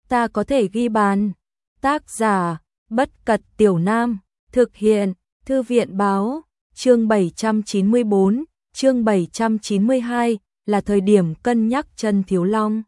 ta có thể ghi bàn. Tác giả, Bất Cật Tiểu Nam, thực hiện, Thư viện báo, chương 794, chương 792, là thời điểm cân nhắc Chân Thiếu Long.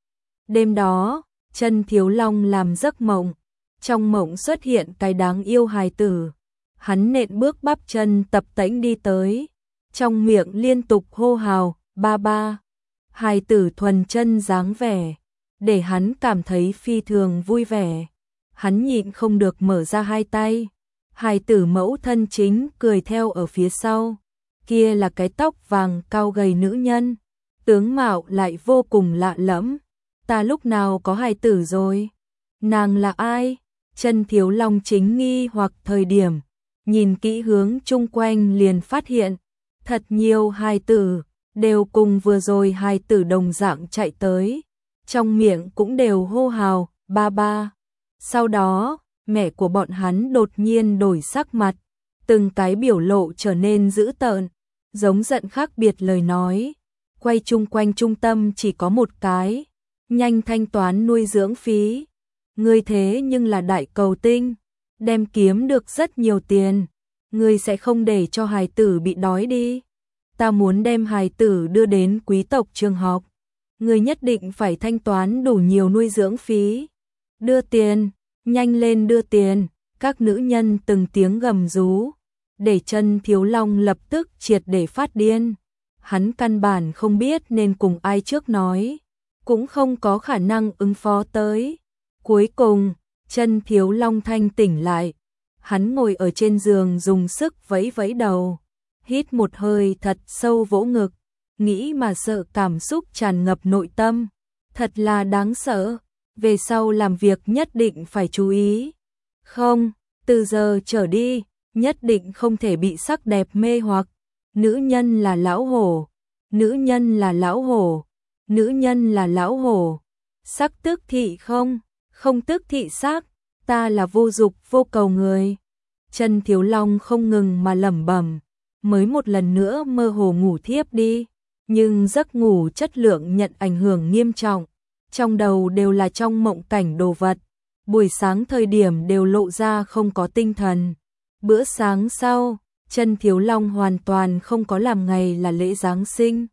Đêm đó, Chân Thiếu Long làm giấc mộng, trong mộng xuất hiện cái đáng yêu hài tử. Hắn nện bước bắp chân tập tễnh đi tới, trong miệng liên tục hô hào, ba ba. Hài tử thuần chân dáng vẻ, để hắn cảm thấy phi thường vui vẻ. Hắn nhịn không được mở ra hai tay. Hài tử mẫu thân chính cười theo ở phía sau. Kia là cái tóc vàng cao gầy nữ nhân, tướng mạo lại vô cùng lạ lẫm. Ta lúc nào có hài tử rồi? Nàng là ai? Chân Thiếu Long chính nghi hoặc thời điểm, nhìn kỹ hướng chung quanh liền phát hiện, thật nhiều hài tử, đều cùng vừa rồi hài tử đồng dạng chạy tới. Trong miệng cũng đều hô hào, ba ba. Sau đó, mẹ của bọn hắn đột nhiên đổi sắc mặt, từng cái biểu lộ trở nên dữ tợn, giống giận khác biệt lời nói. Quay chung quanh trung tâm chỉ có một cái, nhanh thanh toán nuôi dưỡng phí. Ngươi thế nhưng là đại cầu tinh, đem kiếm được rất nhiều tiền, ngươi sẽ không để cho hài tử bị đói đi. Ta muốn đem hài tử đưa đến quý tộc trường học, ngươi nhất định phải thanh toán đủ nhiều nuôi dưỡng phí. Đưa tiền, nhanh lên đưa tiền. Các nữ nhân từng tiếng gầm rú, để Chân Thiếu Long lập tức triệt để phát điên. Hắn căn bản không biết nên cùng ai trước nói, cũng không có khả năng ứng phó tới. Cuối cùng, Chân Thiếu Long thanh tỉnh lại. Hắn ngồi ở trên giường dùng sức vẫy vẫy đầu, hít một hơi thật sâu vỗ ngực, nghĩ mà sợ cảm xúc tràn ngập nội tâm. Thật là đáng sợ, về sau làm việc nhất định phải chú ý. Không, từ giờ trở đi, nhất định không thể bị sắc đẹp mê hoặc. Nữ nhân là lão hổ, nữ nhân là lão hổ, nữ nhân là lão hổ. Sắc tức thị không, không tức thị sắc, ta là vô dục vô cầu người. Chân Thiếu Long không ngừng mà lẩm bẩm, mới một lần nữa mơ hồ ngủ thiếp đi, nhưng giấc ngủ chất lượng nhận ảnh hưởng nghiêm trọng. Trong đầu đều là trong mộng cảnh đồ vật, buổi sáng thời điểm đều lộ ra không có tinh thần. Bữa sáng sau, Chân Thiếu Long hoàn toàn không có làm ngày là lễ Giáng sinh.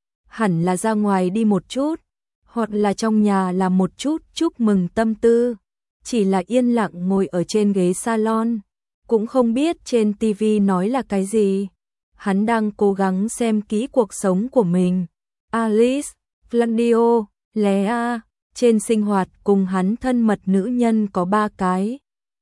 Hẳn là ra ngoài đi một chút, hoặc là trong nhà làm một chút chúc mừng tâm tư. Chỉ là yên lặng ngồi ở trên ghế salon, cũng không biết trên TV nói là cái gì. Hắn đang cố gắng xem kỹ cuộc sống của mình. Alice, Flandio, Lea, trên sinh hoạt cùng hắn thân mật nữ nhân có 3 cái.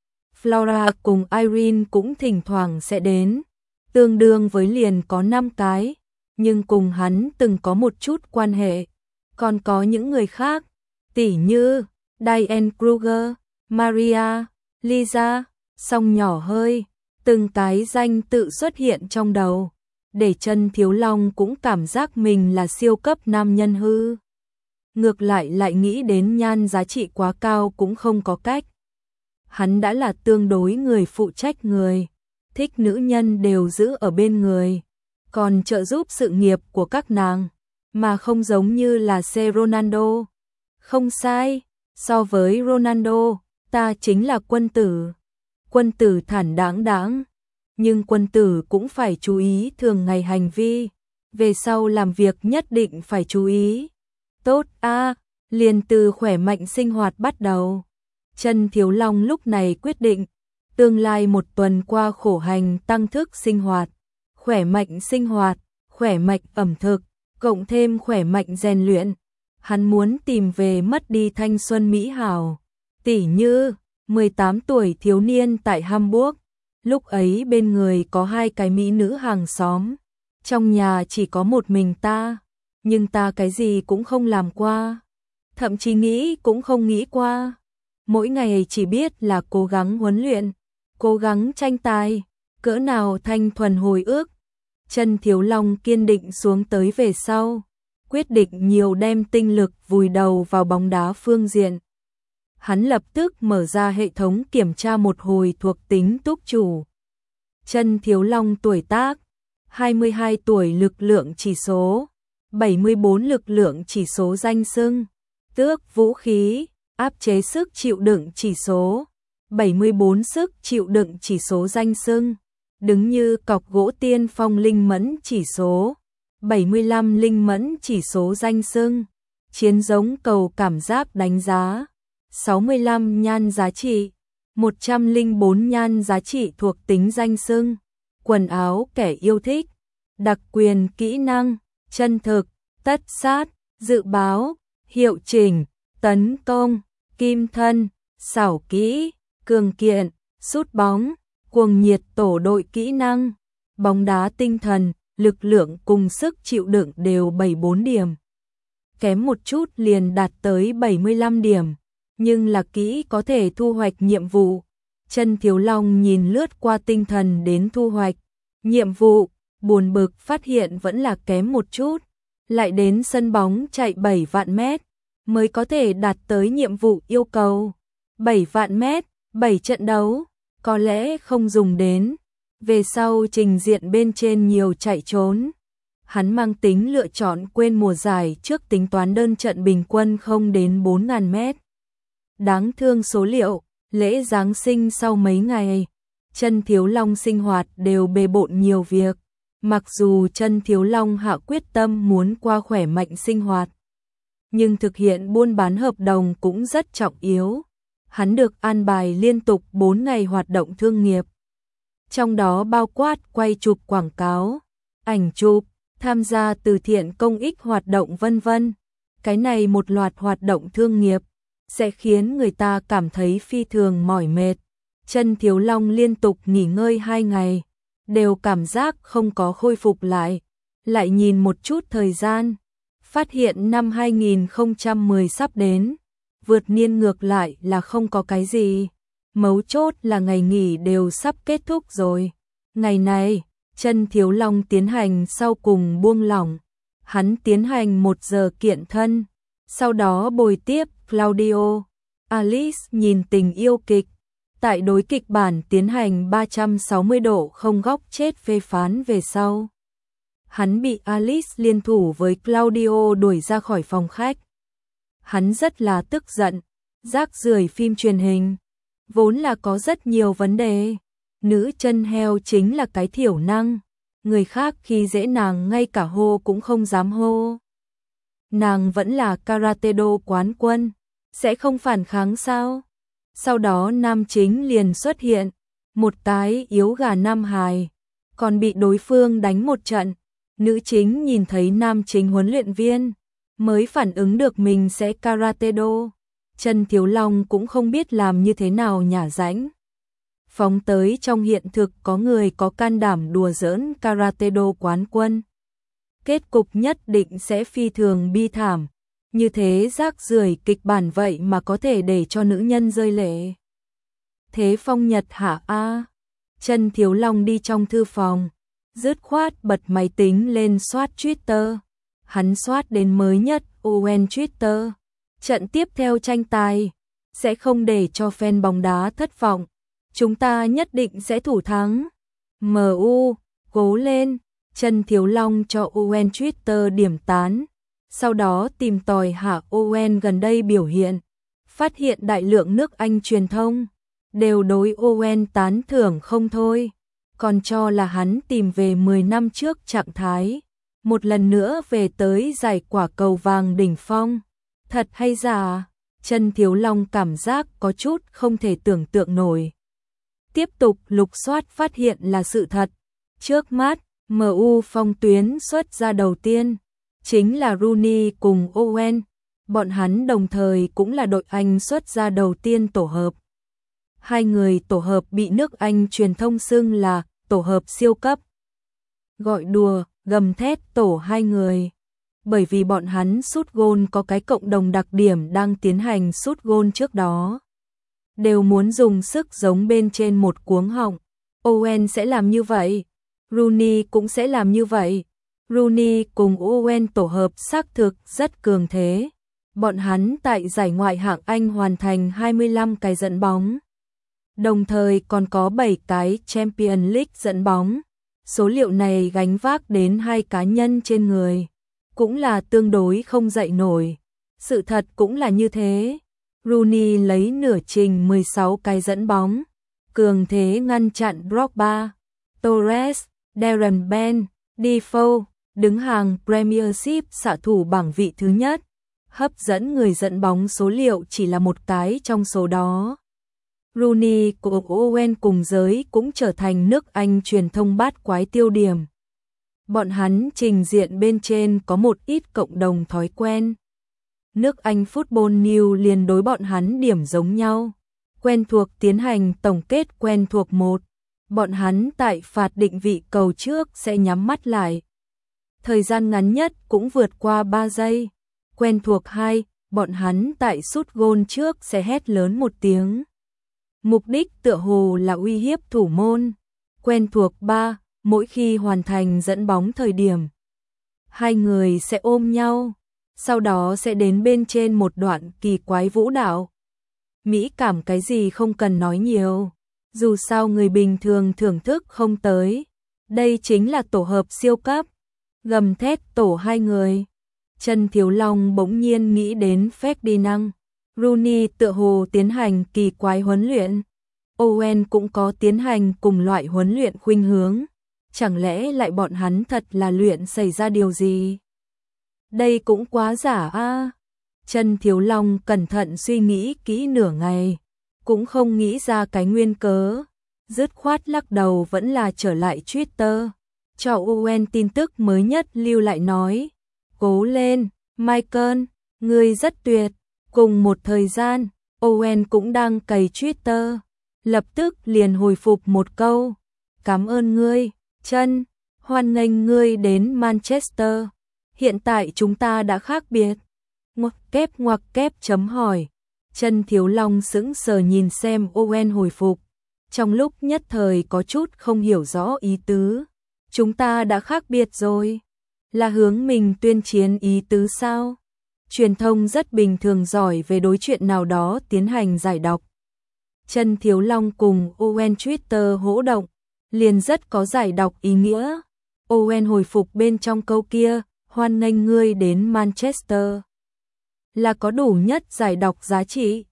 Flora cùng Irene cũng thỉnh thoảng sẽ đến, tương đương với liền có 5 cái, nhưng cùng hắn từng có một chút quan hệ. Còn có những người khác, tỉ như Diane Kruger, Maria, Lisa, song nhỏ hơi, từng cái danh tự xuất hiện trong đầu, để Chân Thiếu Long cũng cảm giác mình là siêu cấp nam nhân hư. Ngược lại nghĩ đến nhan giá trị quá cao cũng không có cách. Hắn đã là tương đối người phụ trách người, thích nữ nhân đều giữ ở bên người, còn trợ giúp sự nghiệp của các nàng, mà không giống như là Ronaldo. Không sai, so với Ronaldo, ta chính là quân tử. Quân tử thản đáng, nhưng quân tử cũng phải chú ý thường ngày hành vi, về sau làm việc nhất định phải chú ý. Tốt a, liền từ khỏe mạnh sinh hoạt bắt đầu. Chân Thiếu Long lúc này quyết định, tương lai một tuần qua khổ hành tăng thức sinh hoạt, khỏe mạnh sinh hoạt, khỏe mạnh ẩm thực, cộng thêm khỏe mạnh rèn luyện. Hắn muốn tìm về mất đi thanh xuân mỹ hảo, tỉ như 18 tuổi thiếu niên tại Hamburg, lúc ấy bên người có 2 cái mỹ nữ hàng xóm, trong nhà chỉ có một mình ta, nhưng ta cái gì cũng không làm qua, thậm chí nghĩ cũng không nghĩ qua. Mỗi ngày chỉ biết là cố gắng huấn luyện, cố gắng tranh tài, cỡ nào thanh thuần hồi ức. Chân Thiếu Long kiên định xuống tới về sau, quyết định nhiều đem tinh lực vùi đầu vào bóng đá phương diện. Hắn lập tức mở ra hệ thống kiểm tra một hồi thuộc tính túc chủ. Chân Thiếu Long tuổi tác, 22 tuổi lực lượng chỉ số, 74 lực lượng chỉ số danh xưng, tước vũ khí, áp chế sức chịu đựng chỉ số, 74 sức chịu đựng chỉ số danh xưng, đứng như cọc gỗ tiên phong linh mẫn chỉ số, 75 linh mẫn chỉ số danh xưng, chiến giống cầu cảm giác đánh giá, 65 nhan giá trị, 104 nhan giá trị thuộc tính danh xưng, quần áo kẻ yêu thích, đặc quyền kỹ năng, chân thực, tất sát, dự báo, hiệu chỉnh, tấn công, kim thân, xảo kỹ, cường kiện, sút bóng, cuồng nhiệt tổ đội kỹ năng, bóng đá tinh thần, lực lượng cùng sức chịu đựng đều 74 điểm. Kém một chút liền đạt tới 75 điểm, nhưng là kỹ có thể thu hoạch nhiệm vụ. Chân Thiếu Long nhìn lướt qua tinh thần đến thu hoạch nhiệm vụ, buồn bực phát hiện vẫn là kém một chút, lại đến sân bóng chạy 7 vạn mét mới có thể đạt tới nhiệm vụ yêu cầu. 7 vạn mét, 7 trận đấu, có lẽ không dùng đến. Về sau trình diện bên trên nhiều chạy trốn. Hắn mang tính lựa chọn quên mùa giải trước tính toán đơn trận bình quân không đến 4.000 mét. Đáng thương số liệu, lễ Giáng sinh sau mấy ngày, Chân Thiếu Long sinh hoạt đều bề bộn nhiều việc. Mặc dù Chân Thiếu Long hạ quyết tâm muốn qua khỏe mạnh sinh hoạt, nhưng thực hiện buôn bán hợp đồng cũng rất trọng yếu. Hắn được an bài liên tục 4 ngày hoạt động thương nghiệp. Trong đó bao quát quay chụp quảng cáo, ảnh chụp, tham gia từ thiện công ích hoạt động vân vân. Cái này một loạt hoạt động thương nghiệp sẽ khiến người ta cảm thấy phi thường mỏi mệt. Chân Thiếu Long liên tục nghỉ ngơi 2 ngày, đều cảm giác không có khôi phục lại. Lại nhìn một chút thời gian, phát hiện năm 2010 sắp đến, vượt niên ngược lại là không có cái gì. Mấu chốt là ngày nghỉ đều sắp kết thúc rồi. Ngày này, Chân Thiếu Long tiến hành sau cùng buông lỏng. Hắn tiến hành 1 giờ kiện thân, sau đó bồi tiếp Claudio, Alice nhìn tình yêu kịch. Tại đối kịch bản tiến hành 360 độ không góc chết phê phán về sau, hắn bị Alice liên thủ với Claudio đuổi ra khỏi phòng khách. Hắn rất là tức giận, rác rưởi phim truyền hình, vốn là có rất nhiều vấn đề. Nữ chân heo chính là cái thiểu năng, người khác khi dễ nàng ngay cả hô cũng không dám hô. Nàng vẫn là karate do quán quân, sẽ không phản kháng sao? Sau đó nam chính liền xuất hiện, một cái yếu gà nam hài, còn bị đối phương đánh một trận. Nữ chính nhìn thấy nam chính huấn luyện viên, mới phản ứng được mình sẽ karate do. Chân Thiếu Long cũng không biết làm như thế nào nhả rãnh. Phóng tới trong hiện thực có người có can đảm đùa giỡn karate do quán quân. Kết cục nhất định sẽ phi thường bi thảm. Như thế rác rưởi kịch bản vậy mà có thể để cho nữ nhân rơi lệ. Thế phong nhật hả a? Chân Thiếu Long đi trong thư phòng, dứt khoát bật máy tính lên soát Twitter. Hắn soát đến mới nhất UN Twitter. Trận tiếp theo tranh tài sẽ không để cho fan bóng đá thất vọng. Chúng ta nhất định sẽ thủ thắng. MU, cố lên. Chân Thiếu Long cho UN Twitter điểm tán. Sau đó tìm tòi hạ Owen gần đây biểu hiện, phát hiện đại lượng nước Anh truyền thông đều đối Owen tán thưởng không thôi, còn cho là hắn tìm về 10 năm trước trạng thái, một lần nữa về tới giải quả cầu vàng đỉnh phong. Thật hay giả? Chân Thiếu Long cảm giác có chút không thể tưởng tượng nổi. Tiếp tục lục soát phát hiện là sự thật. Trước mắt, MU phong tuyến xuất ra đầu tiên chính là Rooney cùng Owen, bọn hắn đồng thời cũng là đội Anh xuất ra đầu tiên tổ hợp. Hai người tổ hợp bị nước Anh truyền thông xưng là tổ hợp siêu cấp. Gọi đùa, gầm thét tổ hai người. Bởi vì bọn hắn sút gôn có cái cộng đồng đặc điểm đang tiến hành sút gôn trước đó. Đều muốn dùng sức giống bên trên một cuống họng. Owen sẽ làm như vậy, Rooney cũng sẽ làm như vậy. Rooney cùng Owen tổ hợp xác thực rất cường thế. Bọn hắn tại giải ngoại hạng Anh hoàn thành 25 cái dẫn bóng. Đồng thời còn có 7 cái Champions League dẫn bóng. Số liệu này gánh vác đến 2 cá nhân trên người. Cũng là tương đối không dậy nổi. Sự thật cũng là như thế. Rooney lấy nửa trình 16 cái dẫn bóng, cường thế ngăn chặn Drogba, Torres, Darren Bent, Defoe, đứng hàng Premiership xạ thủ bảng vị thứ nhất. Hấp dẫn người dẫn bóng số liệu chỉ là một cái trong số đó. Rooney của Owen cùng giới cũng trở thành nước Anh truyền thông bát quái tiêu điểm. Bọn hắn trình diện bên trên có một ít cộng đồng thói quen. Nước Anh Football News liền đối bọn hắn điểm giống nhau. Quen thuộc tiến hành tổng kết quen thuộc 1. Bọn hắn tại phạt định vị cầu trước sẽ nhắm mắt lại. Thời gian ngắn nhất cũng vượt qua 3 giây. Quen thuộc 2, bọn hắn tại sút gôn trước sẽ hét lớn một tiếng. Mục đích tựa hồ là uy hiếp thủ môn. Quen thuộc 3, mỗi khi hoàn thành dẫn bóng thời điểm, hai người sẽ ôm nhau, sau đó sẽ đến bên trên một đoạn kỳ quái vũ đạo. Mỹ cảm cái gì không cần nói nhiều, dù sao người bình thường thưởng thức không tới. Đây chính là tổ hợp siêu cấp. Gầm thét tổ hai người. Trần Thiếu Long bỗng nhiên nghĩ đến Ferdinand. Rooney tựa hồ tiến hành kỳ quái huấn luyện. Owen cũng có tiến hành cùng loại huấn luyện khuynh hướng. Chẳng lẽ lại bọn hắn thật là luyện xảy ra điều gì? Đây cũng quá giả a. Trần Thiếu Long cẩn thận suy nghĩ kỹ nửa ngày, cũng không nghĩ ra cái nguyên cớ. Dứt khoát lắc đầu vẫn là trở lại Twitter. Cho Owen tin tức mới nhất lưu lại nói. Cố lên, Michael, ngươi rất tuyệt. Cùng một thời gian, Owen cũng đang cày Twitter. Lập tức liền hồi phục một câu. Cảm ơn ngươi, Trân, hoan nghênh ngươi đến Manchester. Hiện tại chúng ta đã khác biệt. Ngoặc kép chấm hỏi. Trần Thiếu Long sững sờ nhìn xem Owen hồi phục. Trong lúc nhất thời có chút không hiểu rõ ý tứ. Chúng ta đã khác biệt rồi. Là hướng mình tuyên chiến ý tứ sao? Truyền thông rất bình thường giỏi về đối chuyện nào đó tiến hành giải đọc. Trần Thiếu Long cùng Owen Twitter hỗ động, liền rất có giải đọc ý nghĩa. Owen hồi phục bên trong câu kia, hoan nghênh ngươi đến Manchester. Là có đủ nhất giải đọc giá trị.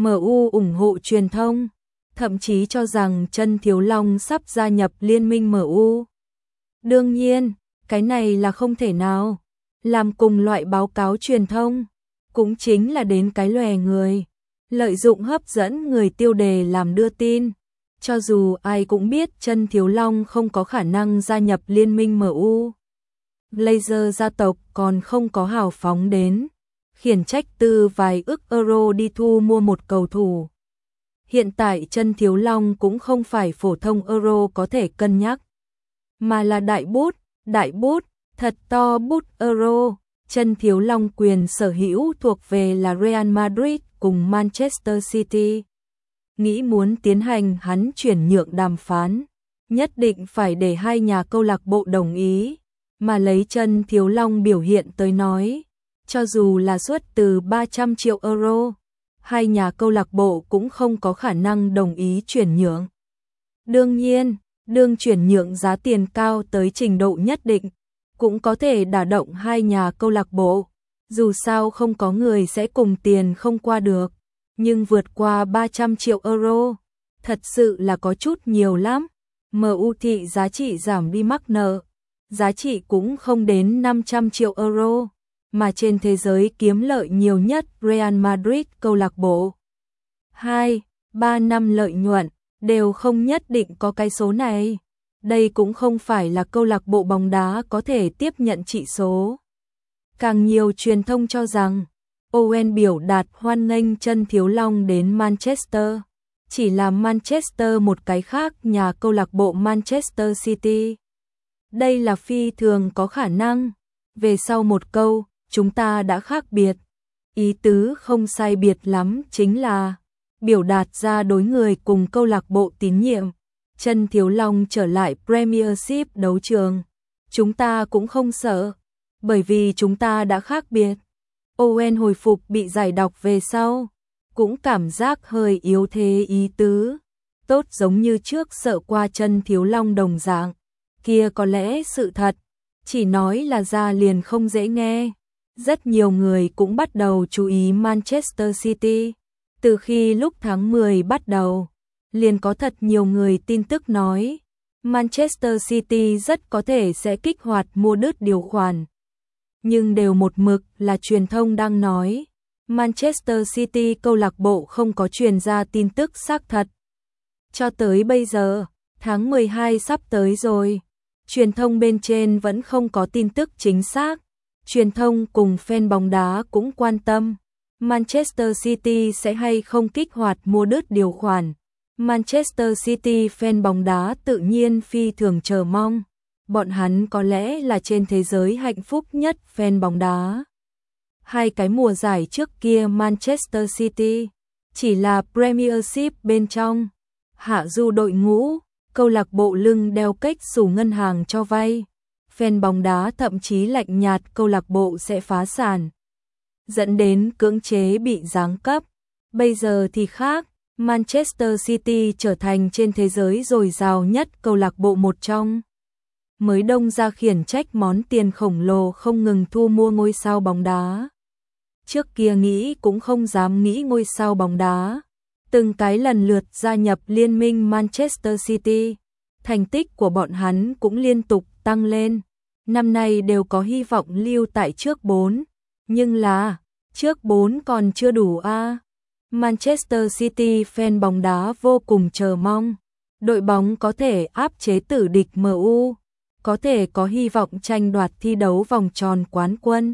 MU ủng hộ truyền thông, thậm chí cho rằng Trần Thiếu Long sắp gia nhập liên minh MU. Đương nhiên, cái này là không thể nào. Làm cùng loại báo cáo truyền thông, cũng chính là đến cái lòe người. Lợi dụng hấp dẫn người tiêu đề làm đưa tin. Cho dù ai cũng biết Trần Thiếu Long không có khả năng gia nhập liên minh MU. Glazer gia tộc còn không có hào phóng đến khiển trách từ vài ức euro đi thu mua một cầu thủ. Hiện tại Trần Thiếu Long cũng không phải phổ thông euro có thể cân nhắc, mà là đại bút, thật to bút euro. Trần Thiếu Long quyền sở hữu thuộc về là Real Madrid cùng Manchester City. Nghĩ muốn tiến hành hắn chuyển nhượng đàm phán, nhất định phải để hai nhà câu lạc bộ đồng ý, mà lấy Trần Thiếu Long biểu hiện tới nói, cho dù là suất từ 300 triệu euro, hai nhà câu lạc bộ cũng không có khả năng đồng ý chuyển nhượng. Đương nhiên, đương chuyển nhượng giá tiền cao tới trình độ nhất định, cũng có thể đả động hai nhà câu lạc bộ, dù sao không có người sẽ cùng tiền không qua được, nhưng vượt qua 300 triệu euro, thật sự là có chút nhiều lắm. MU thị giá trị giảm đi mắc nợ, giá trị cũng không đến 500 triệu euro, mà trên thế giới kiếm lợi nhiều nhất Real Madrid câu lạc bộ. 2-3 năm lợi nhuận, đều không nhất định có cái số này. Đây cũng không phải là câu lạc bộ bóng đá có thể tiếp nhận trị số. Càng nhiều truyền thông cho rằng, Owen biểu đạt hoan nghênh Trần Thiếu Long đến Manchester. Chỉ là Manchester một cái khác nhà câu lạc bộ Manchester City. Đây là phi thường có khả năng. Về sau một câu, chúng ta đã khác biệt. Ý tứ không sai biệt lắm chính là biểu đạt ra đối người cùng câu lạc bộ tín nhiệm. Trần Thiếu Long trở lại Premiership đấu trường. Chúng ta cũng không sợ, bởi vì chúng ta đã khác biệt. Owen hồi phục bị giải đọc về sau, cũng cảm giác hơi yếu thế ý tứ. Tốt giống như trước sợ qua Trần Thiếu Long đồng dạng. Kia có lẽ sự thật, chỉ nói là ra liền không dễ nghe. Rất nhiều người cũng bắt đầu chú ý Manchester City. Từ khi lúc tháng 10 bắt đầu, liền có thật nhiều người tin tức nói Manchester City rất có thể sẽ kích hoạt mua đứt điều khoản. Nhưng đều một mực là truyền thông đang nói. Manchester City câu lạc bộ không có truyền ra tin tức xác thật. Cho tới bây giờ, tháng 12 sắp tới rồi, truyền thông bên trên vẫn không có tin tức chính xác. Truyền thông cùng fan bóng đá cũng quan tâm, Manchester City sẽ hay không kích hoạt mua đứt điều khoản. Manchester City fan bóng đá tự nhiên phi thường chờ mong. Bọn hắn có lẽ là trên thế giới hạnh phúc nhất fan bóng đá. Hai cái mùa giải trước kia Manchester City chỉ là Premiership bên trong, hạ du đội ngũ, câu lạc bộ lưng đeo cách xù ngân hàng cho vay. Fan bóng đá thậm chí lạnh nhạt câu lạc bộ sẽ phá sản, dẫn đến cưỡng chế bị giáng cấp. Bây giờ thì khác, Manchester City trở thành trên thế giới dồi dào nhất câu lạc bộ một trong. Mới đông ra khiển trách món tiền khổng lồ không ngừng thu mua ngôi sao bóng đá. Trước kia nghĩ cũng không dám nghĩ ngôi sao bóng đá. Từng cái lần lượt gia nhập liên minh Manchester City. Thành tích của bọn hắn cũng liên tục tăng lên. Năm nay đều có hy vọng lưu tại trước 4. Nhưng là, trước 4 còn chưa đủ a. Manchester City fan bóng đá vô cùng chờ mong. Đội bóng có thể áp chế tử địch MU. Có thể có hy vọng tranh đoạt thi đấu vòng tròn quán quân.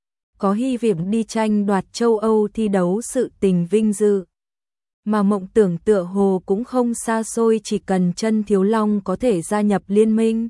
Có hy vọng đi tranh đoạt châu Âu thi đấu sự tình vinh dự. Mà mộng tưởng tựa hồ cũng không xa xôi, chỉ cần Chân Thiếu Long có thể gia nhập liên minh.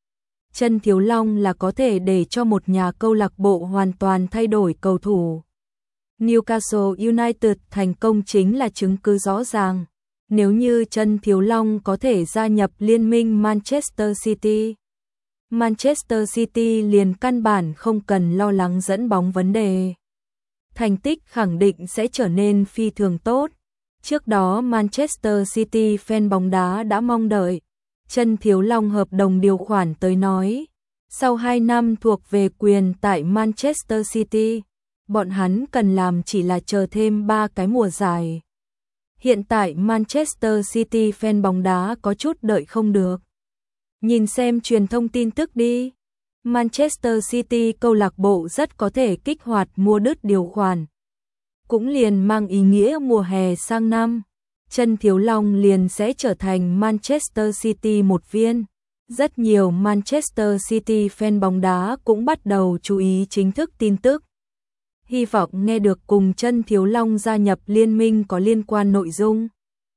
Chân Thiếu Long là có thể để cho một nhà câu lạc bộ hoàn toàn thay đổi cầu thủ. Newcastle United thành công chính là chứng cứ rõ ràng. Nếu như Chân Thiếu Long có thể gia nhập liên minh Manchester City, Manchester City liền căn bản không cần lo lắng dẫn bóng vấn đề. Thành tích khẳng định sẽ trở nên phi thường tốt. Trước đó Manchester City fan bóng đá đã mong đợi Chân Thiếu Long hợp đồng điều khoản tới nói. Sau 2 năm thuộc về quyền tại Manchester City, bọn hắn cần làm chỉ là chờ thêm 3 cái mùa giải. Hiện tại Manchester City fan bóng đá có chút đợi không được. Nhìn xem truyền thông tin tức đi. Manchester City câu lạc bộ rất có thể kích hoạt mua đứt điều khoản. Cũng liền mang ý nghĩa mùa hè sang năm, Chân Thiếu Long liền sẽ trở thành Manchester City một viên. Rất nhiều Manchester City fan bóng đá cũng bắt đầu chú ý chính thức tin tức. Hy vọng nghe được cùng Chân Thiếu Long gia nhập liên minh có liên quan nội dung.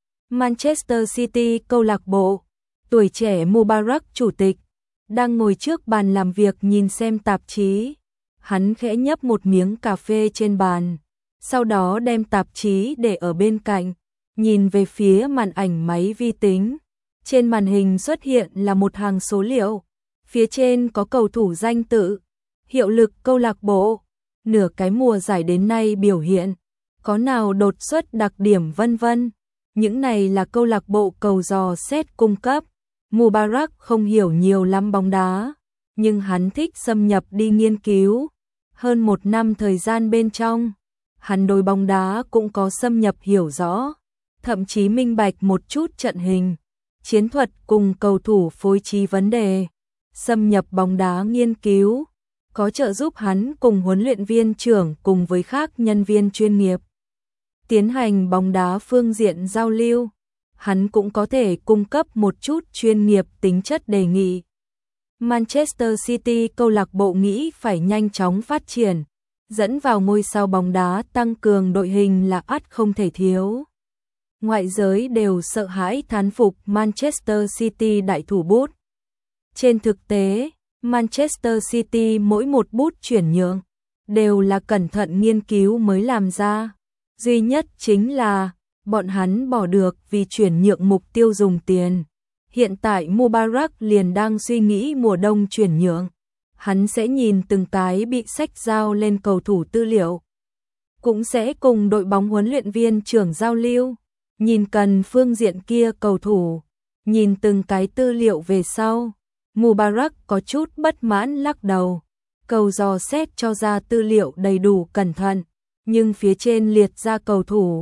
Manchester City câu lạc bộ, tuổi trẻ Mubarak chủ tịch, đang ngồi trước bàn làm việc nhìn xem tạp chí. Hắn khẽ nhấp một miếng cà phê trên bàn, sau đó đem tạp chí để ở bên cạnh, nhìn về phía màn ảnh máy vi tính. Trên màn hình xuất hiện là một hàng số liệu, phía trên có cầu thủ danh tự, hiệu lực câu lạc bộ, nửa cái mùa giải đến nay biểu hiện, có nào đột xuất đặc điểm vân vân. Những này là câu lạc bộ cầu dò xét cung cấp. Mubarak không hiểu nhiều lắm bóng đá, nhưng hắn thích xâm nhập đi nghiên cứu. Hơn 1 năm thời gian bên trong, hắn đối bóng đá cũng có xâm nhập hiểu rõ, thậm chí minh bạch một chút trận hình, chiến thuật cùng cầu thủ phối trí vấn đề. Xâm nhập bóng đá nghiên cứu, có trợ giúp hắn cùng huấn luyện viên trưởng cùng với các nhân viên chuyên nghiệp tiến hành bóng đá phương diện giao lưu. Hắn cũng có thể cung cấp một chút chuyên nghiệp tính chất đề nghị. Manchester City câu lạc bộ nghĩ phải nhanh chóng phát triển, dẫn vào ngôi sao bóng đá, tăng cường đội hình là ắt không thể thiếu. Ngoại giới đều sợ hãi thán phục Manchester City đại thủ bút. Trên thực tế, Manchester City mỗi một bút chuyển nhượng đều là cẩn thận nghiên cứu mới làm ra. Duy nhất chính là bọn hắn bỏ được vì chuyển nhượng mục tiêu dùng tiền. Hiện tại Mubarak liền đang suy nghĩ mùa đông chuyển nhượng. Hắn sẽ nhìn từng cái bị sách giao lên cầu thủ tư liệu. Cũng sẽ cùng đội bóng huấn luyện viên trưởng giao lưu. Nhìn cần phương diện kia cầu thủ. Nhìn từng cái tư liệu về sau. Mubarak có chút bất mãn lắc đầu. Cầu dò xét cho ra tư liệu đầy đủ cẩn thận. Nhưng phía trên liệt ra cầu thủ.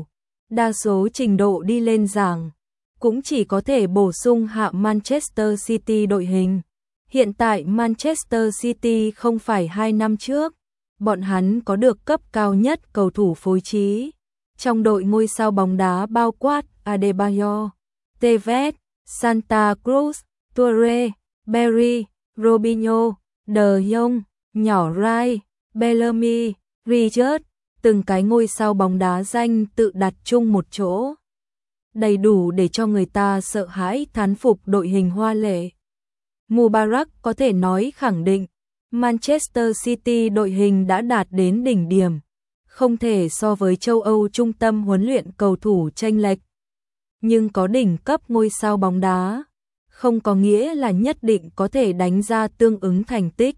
đa số trình độ đi lên giảng, cũng chỉ có thể bổ sung hạ Manchester City đội hình. Hiện tại Manchester City không phải 2 năm trước, bọn hắn có được cấp cao nhất cầu thủ phối trí. Trong đội ngôi sao bóng đá bao quát Adebayor, Tevez, Santa Cruz, Toure, Berry, Robinho, De Jong, nhỏ Rai, Bellamy, Richard, từng cái ngôi sao bóng đá danh tự đặt chung một chỗ. Đầy đủ để cho người ta sợ hãi thán phục đội hình hoa lệ. Mubarak có thể nói khẳng định, Manchester City đội hình đã đạt đến đỉnh điểm, không thể so với châu Âu trung tâm huấn luyện cầu thủ chênh lệch. Nhưng có đỉnh cấp ngôi sao bóng đá, không có nghĩa là nhất định có thể đánh ra tương ứng thành tích.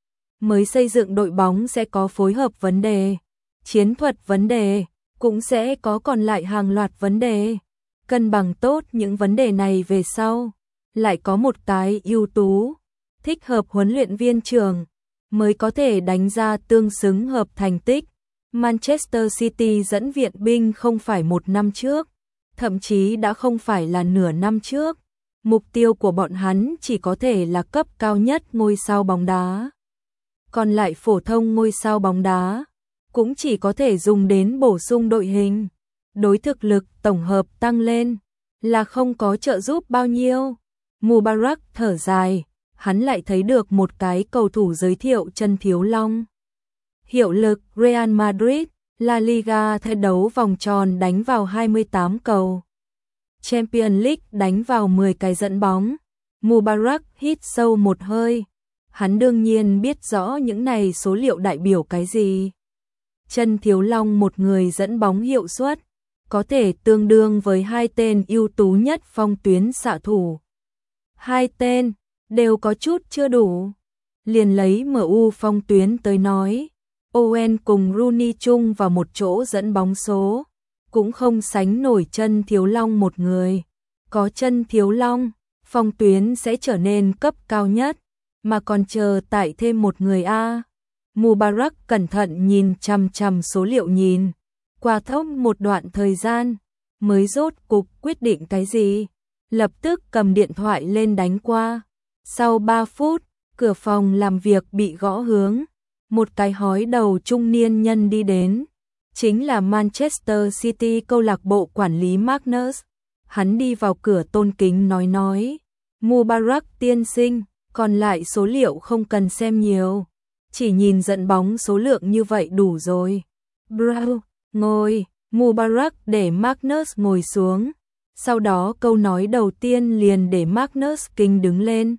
Mới xây dựng đội bóng sẽ có phối hợp vấn đề, chiến thuật vấn đề, cũng sẽ có còn lại hàng loạt vấn đề. Cân bằng tốt những vấn đề này về sau, lại có một cái ưu tú, thích hợp huấn luyện viên trưởng, mới có thể đánh ra tương xứng hợp thành tích. Manchester City dẫn viện binh không phải một năm trước, thậm chí đã không phải là nửa năm trước. Mục tiêu của bọn hắn chỉ có thể là cấp cao nhất ngôi sao bóng đá. Còn lại phổ thông ngôi sao bóng đá, cũng chỉ có thể dùng đến bổ sung đội hình. Đối thực lực tổng hợp tăng lên, là không có trợ giúp bao nhiêu. Mubarak thở dài, hắn lại thấy được một cái cầu thủ giới thiệu Trần Thiếu Long. Hiệu lực Real Madrid, La Liga thi đấu vòng tròn đánh vào 28 cầu. Champions League đánh vào 10 cái dẫn bóng. Mubarak hít sâu một hơi. Hắn đương nhiên biết rõ những này số liệu đại biểu cái gì. Trần Thiếu Long một người dẫn bóng hiệu suất, có thể tương đương với hai tên ưu tú nhất phong tuyến xạ thủ. Hai tên đều có chút chưa đủ. Liền lấy MU phong tuyến tới nói, Owen cùng Rooney chung vào một chỗ dẫn bóng số, cũng không sánh nổi Trần Thiếu Long một người. Có Trần Thiếu Long, phong tuyến sẽ trở nên cấp cao nhất, mà còn chờ tại thêm một người a. Mubarak cẩn thận nhìn chằm chằm số liệu nhìn, qua thông một đoạn thời gian, mới rốt cục quyết định cái gì. Lập tức cầm điện thoại lên đánh qua. Sau 3 phút, cửa phòng làm việc bị gõ hướng. Một cái hói đầu trung niên nhân đi đến. Chính là Manchester City câu lạc bộ quản lý Magnus. Hắn đi vào cửa tôn kính nói. Mubarak tiên sinh, còn lại số liệu không cần xem nhiều. Chỉ nhìn dẫn bóng số lượng như vậy đủ rồi. Bravo, ngồi. Mubarak để Magnus ngồi xuống. Sau đó câu nói đầu tiên liền để Magnus kinh đứng lên.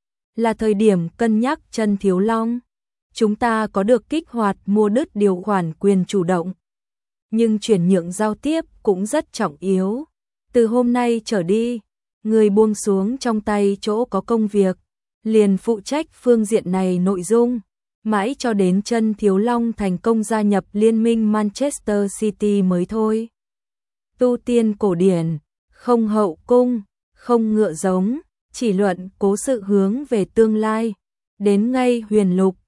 Là thời điểm cân nhắc Trần Thiếu Long. Chúng ta có được kích hoạt mua đứt điều khoản quyền chủ động. Nhưng chuyển nhượng giao tiếp cũng rất trọng yếu. Từ hôm nay trở đi, người buông xuống trong tay chỗ có công việc, liền phụ trách phương diện này nội dung. Mãi cho đến Trần Thiếu Long thành công gia nhập liên minh Manchester City mới thôi. Tu tiên cổ điển, không hậu cung, không ngựa giống, chỉ luận cố sự hướng về tương lai. Đến ngay huyền lục,